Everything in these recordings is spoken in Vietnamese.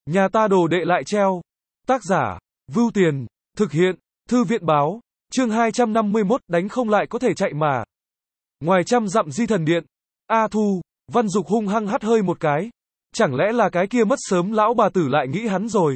Nhà ta đồ đệ lại treo. Tác giả, Vưu Tiền, thực hiện, Thư viện báo, chương 251, đánh không lại có thể chạy mà. Ngoài trăm dặm Di Thần Điện, A Thu, Văn Dục hung hăng hắt hơi một cái. Chẳng lẽ là cái kia mất sớm lão bà tử lại nghĩ hắn rồi?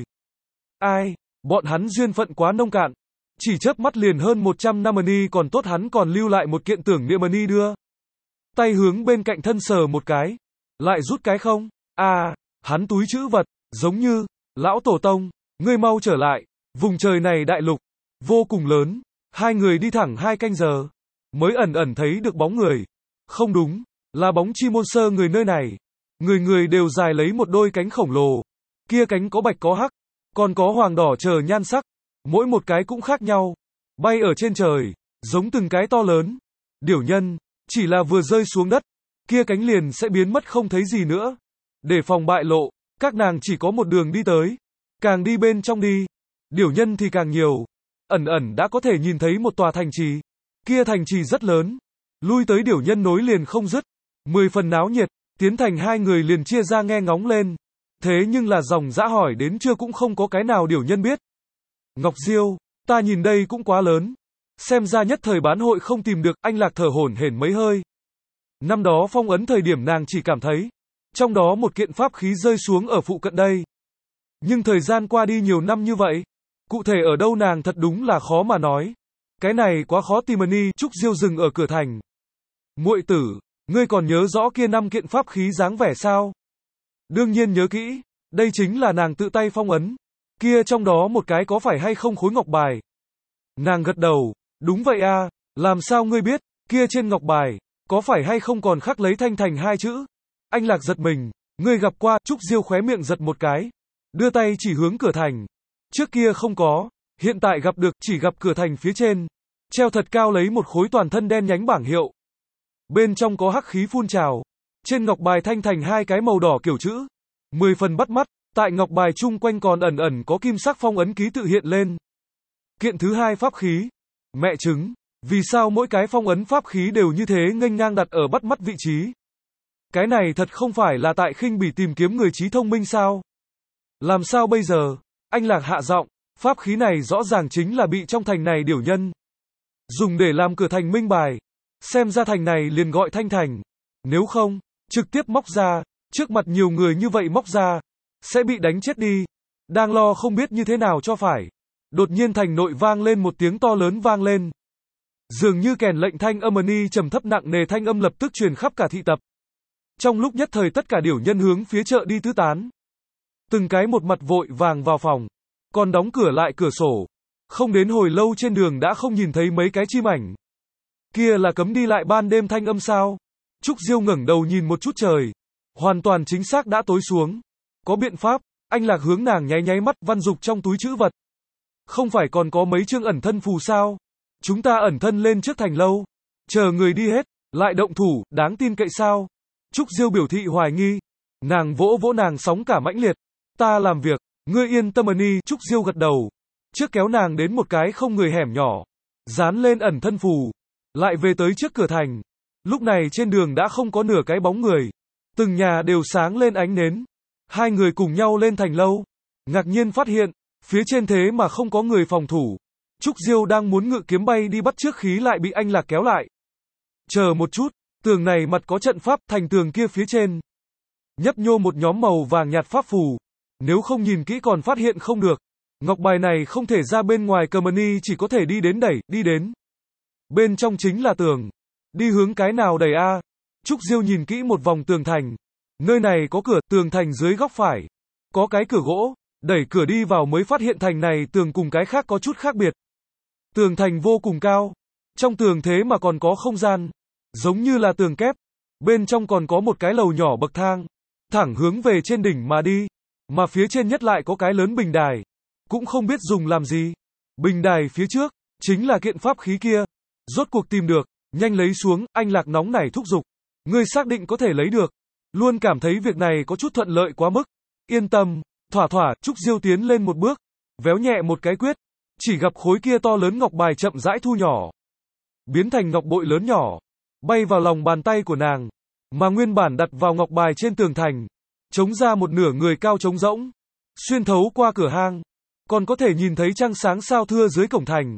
Ai, bọn hắn duyên phận quá nông cạn. Chỉ chớp mắt liền hơn 100 năm money còn tốt hắn còn lưu lại một kiện tưởng niệm money đưa. Tay hướng bên cạnh thân sờ một cái. Lại rút cái không? À, hắn túi trữ vật, giống như, lão tổ tông, ngươi mau trở lại, vùng trời này đại lục, vô cùng lớn, hai người đi thẳng 2 canh giờ, mới ẩn ẩn thấy được bóng người. Không đúng, là bóng chi môn sơ người nơi này. Người người đều dài lấy một đôi cánh khổng lồ, kia cánh có bạch có hắc, còn có hoàng đỏ chờ nhan sắc, mỗi một cái cũng khác nhau, bay ở trên trời, giống từng cái to lớn. Điểu nhân, chỉ là vừa rơi xuống đất, kia cánh liền sẽ biến mất không thấy gì nữa. Để phòng bại lộ, các nàng chỉ có một đường đi tới, càng đi bên trong đi, điểu nhân thì càng nhiều. Ẩn ẩn đã có thể nhìn thấy một tòa thành trì, kia thành trì rất lớn, lui tới điểu nhân nối liền không dứt, 10 phần náo nhiệt. Tiến thành hai người liền chia ra nghe ngóng lên. Thế nhưng là dòng dã hỏi đến chưa cũng không có cái nào điểu nhân biết. Ngọc Diêu, ta nhìn đây cũng quá lớn. Xem ra nhất thời bán hội không tìm được, anh Lạc thở hổn hển mấy hơi. Năm đó phong ấn thời điểm nàng chỉ cảm thấy, trong đó một kiện pháp khí rơi xuống ở phụ cận đây. Nhưng thời gian qua đi nhiều năm như vậy, cụ thể ở đâu nàng thật đúng là khó mà nói. Cái này quá khó tìm. Trúc Diêu dừng ở cửa thành. Muội tử, ngươi còn nhớ rõ kia 5 kiện pháp khí dáng vẻ sao? Đương nhiên nhớ kỹ, đây chính là nàng tự tay phong ấn. Kia trong đó một cái có phải hay không khối ngọc bài? Nàng gật đầu, đúng vậy a, làm sao ngươi biết, kia trên ngọc bài, có phải hay không còn khắc lấy Thanh Thành 2 chữ? Anh Lạc giật mình, ngươi gặp qua, Trúc Diêu khóe miệng giật một cái, đưa tay chỉ hướng cửa thành. Trước kia không có, hiện tại gặp được, chỉ gặp cửa thành phía trên, treo thật cao lấy một khối toàn thân đen nhánh bảng hiệu. Bên trong có hắc khí phun trào, trên ngọc bài Thanh Thành 2 cái màu đỏ kiểu chữ, 10 phần bắt mắt, tại ngọc bài chung quanh còn ẩn ẩn có kim sắc phong ấn ký tự hiện lên. Kiện thứ 2 pháp khí, mẹ chứng, vì sao mỗi cái phong ấn pháp khí đều như thế nghênh ngang đặt ở bắt mắt vị trí? Cái này thật không phải là tại khinh bỉ tìm kiếm người trí thông minh sao? Làm sao bây giờ? Anh Lạc hạ giọng, pháp khí này rõ ràng chính là bị trong thành này điểu nhân dùng để làm cửa thành minh bài. Xem ra thành này liền gọi Thanh Thành. Nếu không, trực tiếp móc ra, trước mặt nhiều người như vậy móc ra, sẽ bị đánh chết đi. Đang lo không biết như thế nào cho phải. Đột nhiên thành nội vang lên một tiếng to lớn vang lên. Dường như kèn lệnh thanh âm trầm thấp nặng nề, thanh âm lập tức truyền khắp cả thị tập. Trong lúc nhất thời tất cả điểu nhân hướng phía chợ đi tứ tán. Từng cái một mặt vội vàng vào phòng, còn đóng cửa lại cửa sổ. Không đến hồi lâu trên đường đã không nhìn thấy mấy cái chim ảnh. Kia là cấm đi lại ban đêm thanh âm sao? Trúc Diêu ngẩng đầu nhìn một chút trời. Hoàn toàn chính xác đã tối xuống. Có biện pháp, anh Lạc hướng nàng nháy nháy mắt. Văn Dục trong túi trữ vật, không phải còn có mấy chương ẩn thân phù sao? Chúng ta ẩn thân lên trước thành lâu, chờ người đi hết, lại động thủ, đáng tin cậy sao? Trúc Diêu biểu thị hoài nghi. Nàng vỗ vỗ nàng sóng cả mãnh liệt. Ta làm việc, ngươi yên tâm. Trúc Diêu gật đầu. Trước kéo nàng đến một cái không người hẻm nhỏ, dán lên ẩn thân phù. Lại về tới trước cửa thành. Lúc này trên đường đã không có nửa cái bóng người. Từng nhà đều sáng lên ánh nến. Hai người cùng nhau lên thành lâu. Ngạc nhiên phát hiện, phía trên thế mà không có người phòng thủ. Trúc Diêu đang muốn ngự kiếm bay đi bắt trước khí lại bị anh Lạc kéo lại. Chờ một chút, tường này mặt có trận pháp, thành tường kia phía trên nhấp nhô một nhóm màu vàng nhạt pháp phù. Nếu không nhìn kỹ còn phát hiện không được. Ngọc bài này không thể ra bên ngoài cầm, chỉ có thể đi đến đẩy, đi đến. Bên trong chính là tường. Đi hướng cái nào đẩy a? Trúc Diêu nhìn kỹ một vòng tường thành. Nơi này có cửa, tường thành dưới góc phải. Có cái cửa gỗ, đẩy cửa đi vào mới phát hiện thành này tường cùng cái khác có chút khác biệt. Tường thành vô cùng cao. Trong tường thế mà còn có không gian. Giống như là tường kép. Bên trong còn có một cái lầu nhỏ bậc thang. Thẳng hướng về trên đỉnh mà đi. Mà phía trên nhất lại có cái lớn bình đài. Cũng không biết dùng làm gì. Bình đài phía trước, chính là kiện pháp khí kia. Rốt cuộc tìm được, nhanh lấy xuống, anh Lạc nóng nảy thúc giục. Ngươi xác định có thể lấy được. Luôn cảm thấy việc này có chút thuận lợi quá mức. Yên tâm, thỏa thỏa. Trúc Diêu tiến lên một bước, véo nhẹ một cái quyết. Chỉ gặp khối kia to lớn ngọc bài chậm rãi thu nhỏ, biến thành ngọc bội lớn nhỏ, bay vào lòng bàn tay của nàng. Mà nguyên bản đặt vào ngọc bài trên tường thành, chống ra một nửa người cao trống rỗng. xuyên thấu qua cửa hang, còn có thể nhìn thấy trăng sáng sao thưa dưới cổng thành.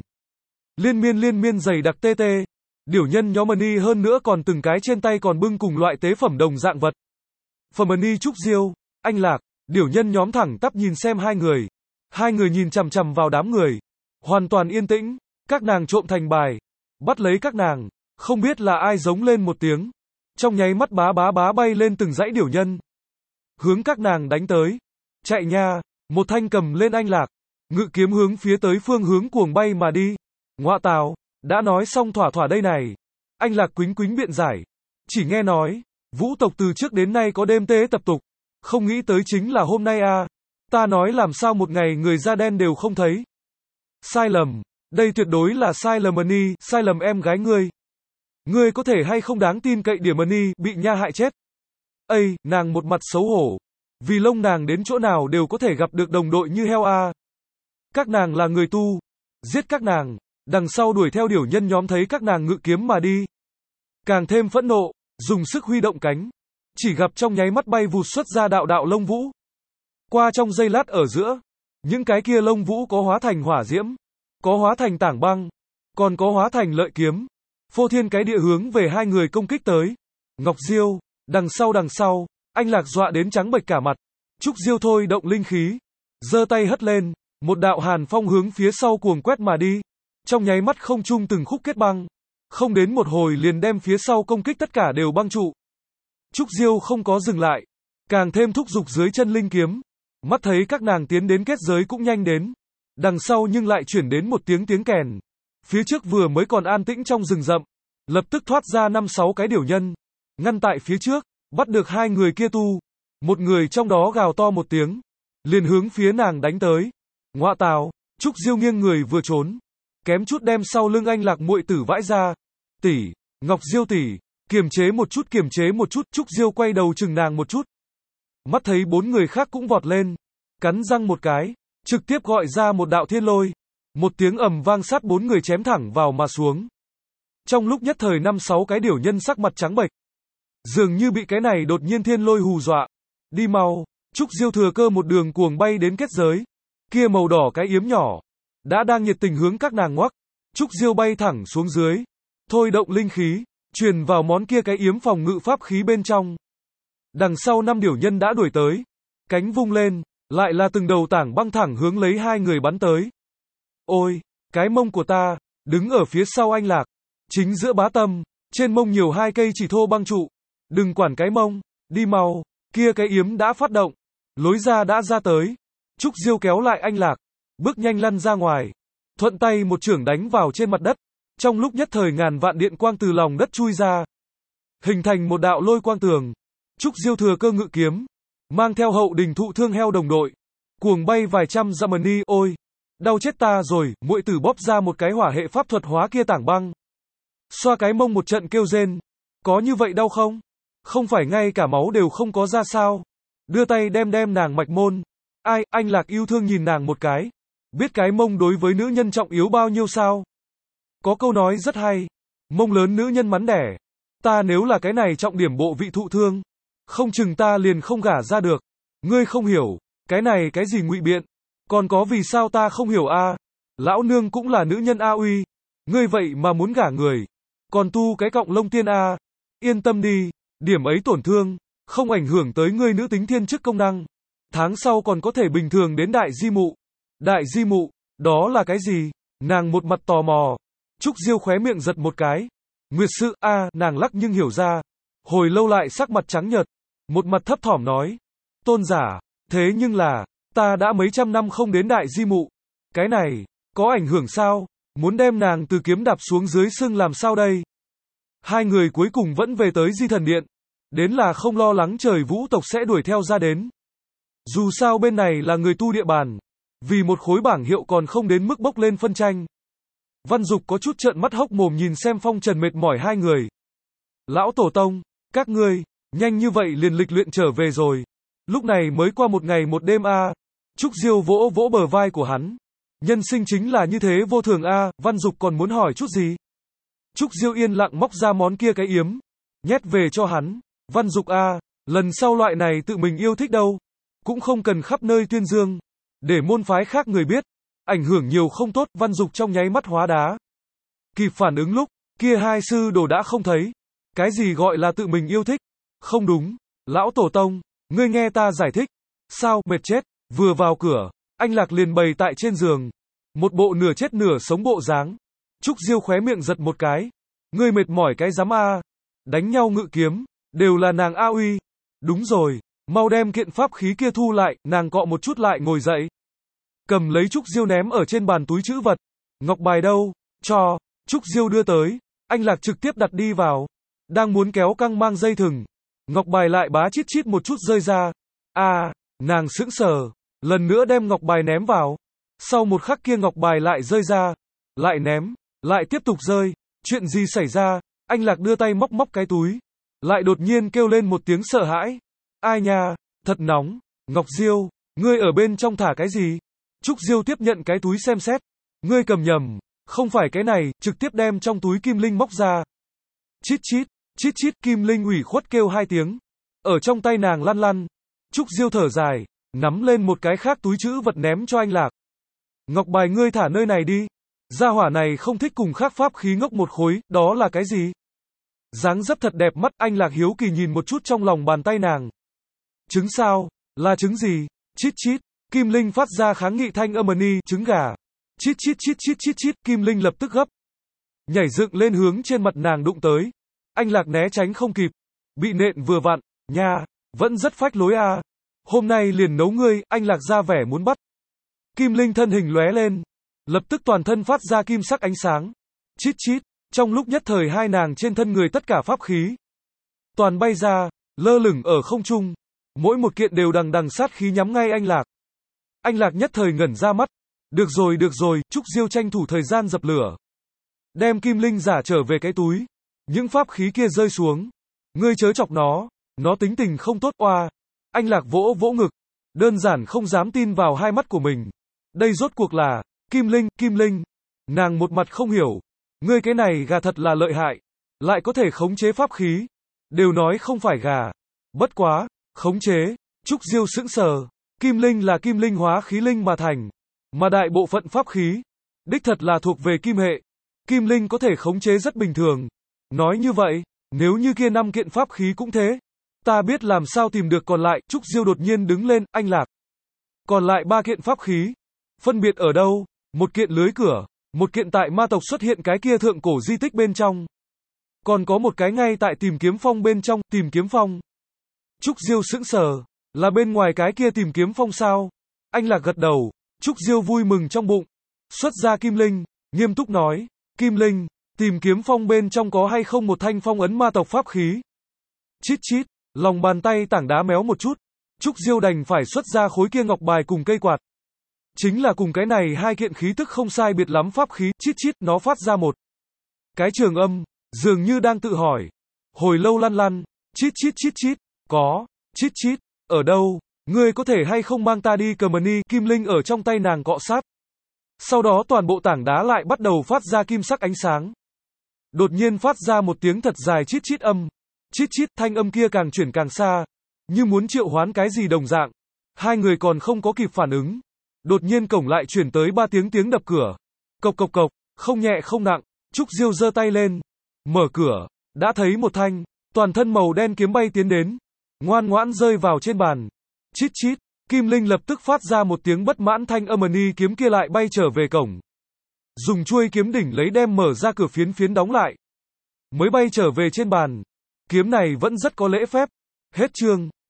Liên miên dày đặc tê tê, điểu nhân nhóm Mani hơn nữa còn từng cái trên tay còn bưng cùng loại tế phẩm đồng dạng vật. Phẩm Mani Trúc Diêu, Anh Lạc, điểu nhân nhóm thẳng tắp nhìn xem hai người. Hai người nhìn chằm chằm vào đám người. Hoàn toàn yên tĩnh, các nàng trộm thành bài. Bắt lấy các nàng, không biết là ai giống lên một tiếng. Trong nháy mắt bá bay lên từng dãy điểu nhân. Hướng các nàng đánh tới. Chạy nha, một thanh cầm lên Anh Lạc. Ngự kiếm hướng phía tới phương hướng cuồng bay mà đi. Ngoạ tào, đã nói xong thỏa đây này. Anh Lạc quính biện giải. Chỉ nghe nói, vũ tộc từ trước đến nay có đêm tế tập tục. Không nghĩ tới chính là hôm nay à. Ta nói làm sao một ngày người da đen đều không thấy. Sai lầm, đây tuyệt đối là sai lầm Mani, sai lầm em gái ngươi. Ngươi có thể hay không đáng tin cậy điểm Mani bị nha hại chết. Ây, nàng một mặt xấu hổ. Vì lông nàng đến chỗ nào đều có thể gặp được đồng đội như heo a. Các nàng là người tu. Giết các nàng. Đằng sau đuổi theo điểu nhân nhóm thấy các nàng ngự kiếm mà đi. Càng thêm phẫn nộ, dùng sức huy động cánh. Chỉ gặp trong nháy mắt bay vụt xuất ra đạo lông vũ. Qua trong giây lát ở giữa, những cái kia lông vũ có hóa thành hỏa diễm, có hóa thành tảng băng, còn có hóa thành lợi kiếm. Phô thiên cái địa hướng về hai người công kích tới. Ngọc Diêu, đằng sau, Anh Lạc dọa đến trắng bệch cả mặt. Trúc Diêu thôi động linh khí, giơ tay hất lên, một đạo hàn phong hướng phía sau cuồng quét mà đi. Trong nháy mắt không trung từng khúc kết băng, không đến một hồi liền đem phía sau công kích tất cả đều băng trụ. Trúc Diêu không có dừng lại, càng thêm thúc giục dưới chân linh kiếm. Mắt thấy các nàng tiến đến kết giới cũng nhanh đến. Đằng sau nhưng lại chuyển đến một tiếng kèn. Phía trước vừa mới còn an tĩnh trong rừng rậm, lập tức thoát ra 5-6 cái điểu nhân, ngăn tại phía trước, bắt được hai người kia tu. Một người trong đó gào to một tiếng, liền hướng phía nàng đánh tới. Ngoạ tào, Trúc Diêu nghiêng người vừa trốn, kém chút đem sau lưng Anh Lạc muội tử vãi ra. Tỷ, Ngọc Diêu tỷ, kiềm chế một chút, Trúc Diêu quay đầu chừng nàng một chút. Mắt thấy bốn người khác cũng vọt lên, cắn răng một cái, trực tiếp gọi ra một đạo thiên lôi. Một tiếng ầm vang sát bốn người chém thẳng vào mà xuống. Trong lúc nhất thời 5-6 cái điểu nhân sắc mặt trắng bệch. Dường như bị cái này đột nhiên thiên lôi hù dọa. Đi mau, Trúc Diêu thừa cơ một đường cuồng bay đến kết giới. Kia màu đỏ cái yếm nhỏ, đã đang nhiệt tình hướng các nàng ngoắc. Trúc Diêu bay thẳng xuống dưới, thôi động linh khí, truyền vào món kia cái yếm phòng ngự pháp khí bên trong. Đằng sau 5 điểu nhân đã đuổi tới, cánh vung lên, lại là từng đầu tảng băng thẳng hướng lấy hai người bắn tới. Ôi, cái mông của ta, đứng ở phía sau Anh Lạc, chính giữa bá tâm, trên mông nhiều 2 cây chỉ thô băng trụ. Đừng quản cái mông, đi mau, kia cái yếm đã phát động, lối ra đã ra tới. Trúc Diêu kéo lại Anh Lạc, bước nhanh lăn ra ngoài, thuận tay một chưởng đánh vào trên mặt đất. Trong lúc nhất thời ngàn vạn điện quang từ lòng đất chui ra, hình thành một đạo lôi quang tường. Trúc Diêu thừa cơ ngự kiếm, mang theo hậu đình thụ thương heo đồng đội, cuồng bay vài trăm dặm Mani. Ôi, đau chết ta rồi, muội tử bóp ra một cái hỏa hệ pháp thuật hóa kia tảng băng. Xoa cái mông một trận kêu rên, có như vậy đau không? Không phải ngay cả máu đều không có ra sao? Đưa tay đem nàng mạch môn. Ai, Anh Lạc yêu thương nhìn nàng một cái, biết cái mông đối với nữ nhân trọng yếu bao nhiêu sao? Có câu nói rất hay, mông lớn nữ nhân mắn đẻ. Ta nếu là cái này trọng điểm bộ vị thụ thương, không chừng ta liền không gả ra được. Ngươi không hiểu, cái này cái gì ngụy biện, còn có vì sao ta không hiểu a? Lão nương cũng là nữ nhân a uy, ngươi vậy mà muốn gả người, còn tu cái cọng lông tiên a? Yên tâm đi, điểm ấy tổn thương, không ảnh hưởng tới ngươi nữ tính thiên chức công năng. Tháng sau còn có thể bình thường đến đại di mụ. Đại di mụ, đó là cái gì? Nàng một mặt tò mò. Trúc Diêu khóe miệng giật một cái. Nguyệt sự a, nàng lắc nhưng hiểu ra. Hồi lâu lại sắc mặt trắng nhợt, một mặt thấp thỏm nói. Tôn giả, thế nhưng là, ta đã mấy trăm năm không đến đại di mụ. Cái này, có ảnh hưởng sao? Muốn đem nàng từ kiếm đạp xuống dưới sưng làm sao đây? Hai người cuối cùng vẫn về tới Di Thần Điện. Đến là không lo lắng trời vũ tộc sẽ đuổi theo ra đến. Dù sao bên này là người tu địa bàn, vì một khối bảng hiệu còn không đến mức bốc lên phân tranh. Văn Dục có chút trợn mắt hốc mồm nhìn xem phong trần mệt mỏi hai người. Lão Tổ Tông, các ngươi, nhanh như vậy liền lịch luyện trở về rồi. Lúc này mới qua một ngày một đêm a. Trúc Diêu vỗ vỗ bờ vai của hắn. Nhân sinh chính là như thế vô thường a. Văn Dục còn muốn hỏi chút gì? Trúc Diêu yên lặng móc ra món kia cái yếm, nhét về cho hắn. Văn Dục a, lần sau loại này tự mình yêu thích đâu. cũng không cần khắp nơi tuyên dương, để môn phái khác người biết, ảnh hưởng nhiều không tốt, Văn Dục trong nháy mắt hóa đá. Kịp phản ứng lúc, kia hai sư đồ đã không thấy. Cái gì gọi là tự mình yêu thích? Không đúng, lão tổ tông, ngươi nghe ta giải thích. Sao, mệt chết, vừa vào cửa, anh Lạc liền bày tại trên giường. Một bộ nửa chết nửa sống bộ dáng. Trúc Diêu khóe miệng giật một cái. Ngươi mệt mỏi cái dám a? Đánh nhau ngự kiếm, đều là nàng a uy. Đúng rồi, mau đem kiện pháp khí kia thu lại, nàng cọ một chút lại ngồi dậy. Cầm lấy Trúc Diêu ném ở trên bàn túi trữ vật. Ngọc bài đâu? Cho. Trúc Diêu đưa tới, anh Lạc trực tiếp đặt đi vào. Đang muốn kéo căng mang dây thừng. Ngọc bài lại bá chít chít một chút rơi ra. Nàng sững sờ. Lần nữa đem ngọc bài ném vào. Sau một khắc kia ngọc bài lại rơi ra. Lại ném. Lại tiếp tục rơi. Chuyện gì xảy ra? Anh Lạc đưa tay móc móc cái túi. Lại đột nhiên kêu lên một tiếng sợ hãi. Ai nha, thật nóng. Ngọc Diêu, ngươi ở bên trong thả cái gì? Trúc Diêu tiếp nhận cái túi xem xét. Ngươi cầm nhầm. Không phải cái này, trực tiếp đem trong túi kim linh móc ra. Chít chít, kim linh ủy khuất kêu hai tiếng. Ở trong tay nàng lăn lăn. Trúc Diêu thở dài, nắm lên một cái khác túi trữ vật ném cho anh Lạc. Ngọc bài ngươi thả nơi này đi. Gia hỏa này không thích cùng khác pháp khí ngốc một khối, đó là cái gì? Dáng dấp thật đẹp mắt, anh Lạc hiếu kỳ nhìn một chút trong lòng bàn tay nàng. Trứng sao? Là trứng gì? Chít chít, kim linh phát ra kháng nghị thanh âm trứng gà. Chít chít, kim linh lập tức gấp. Nhảy dựng lên hướng trên mặt nàng đụng tới. Anh Lạc né tránh không kịp. Bị nện vừa vặn, nha, vẫn rất phách lối a. Hôm nay liền nấu ngươi, anh Lạc ra vẻ muốn bắt. Kim linh thân hình lóe lên. Lập tức toàn thân phát ra kim sắc ánh sáng. Chít chít, trong lúc nhất thời hai nàng trên thân người tất cả pháp khí. Toàn bay ra, lơ lửng ở không trung. Mỗi một kiện đều đằng đằng sát khí nhắm ngay anh Lạc. Anh Lạc nhất thời ngẩn ra mắt. Được rồi, Trúc Diêu tranh thủ thời gian dập lửa. Đem kim linh giả trở về cái túi. Những pháp khí kia rơi xuống. Ngươi chớ chọc nó tính tình không tốt oa. Anh Lạc vỗ vỗ ngực. Đơn giản không dám tin vào hai mắt của mình. Đây rốt cuộc là, kim linh. Nàng một mặt không hiểu. Ngươi cái này gà thật là lợi hại. Lại có thể khống chế pháp khí. Đều nói không phải gà. Bất quá, khống chế. Trúc Diêu sững sờ. Kim linh là kim linh hóa khí linh mà thành. Mà đại bộ phận pháp khí, đích thật là thuộc về kim hệ. Kim linh có thể khống chế rất bình thường. Nói như vậy, nếu như kia 5 kiện pháp khí cũng thế, ta biết làm sao tìm được còn lại. Trúc Diêu đột nhiên đứng lên, anh Lạc. Còn lại 3 kiện pháp khí, phân biệt ở đâu? Một kiện lưới cửa, một kiện tại ma tộc xuất hiện cái kia thượng cổ di tích bên trong. Còn có một cái ngay tại tìm kiếm phong bên trong, tìm kiếm phong. Trúc Diêu sững sờ, là bên ngoài cái kia tìm kiếm phong sao? Anh Lạc gật đầu. Trúc Diêu vui mừng trong bụng. Xuất ra kim linh, nghiêm túc nói. Kim linh, tìm kiếm phong bên trong có hay không một thanh phong ấn ma tộc pháp khí? Chít chít, lòng bàn tay tảng đá méo một chút. Trúc Diêu đành phải xuất ra khối kia ngọc bài cùng cây quạt. Chính là cùng cái này hai kiện khí tức không sai biệt lắm pháp khí. Chít chít, nó phát ra một cái trường âm, dường như đang tự hỏi. Hồi lâu lăn lăn. Chít chít, có. Chít chít, ở đâu? Ngươi có thể hay không mang ta đi cầm ni? Kim linh ở trong tay nàng cọ sát. Sau đó toàn bộ tảng đá lại bắt đầu phát ra kim sắc ánh sáng. Đột nhiên phát ra một tiếng thật dài chít chít âm. Chít chít, thanh âm kia càng chuyển càng xa. Như muốn triệu hoán cái gì đồng dạng. Hai người còn không có kịp phản ứng. Đột nhiên cổng lại chuyển tới 3 tiếng đập cửa. Cộc cộc cộc, không nhẹ không nặng. Trúc Diêu giơ tay lên. Mở cửa, đã thấy một thanh, toàn thân màu đen kiếm bay tiến đến. Ngoan ngoãn rơi vào trên bàn. Chít chít, kim linh lập tức phát ra một tiếng bất mãn thanh âm kiếm kia lại bay trở về cổng. Dùng chuôi kiếm đỉnh lấy đem mở ra cửa phiến đóng lại. Mới bay trở về trên bàn. Kiếm này vẫn rất có lễ phép. Hết chương.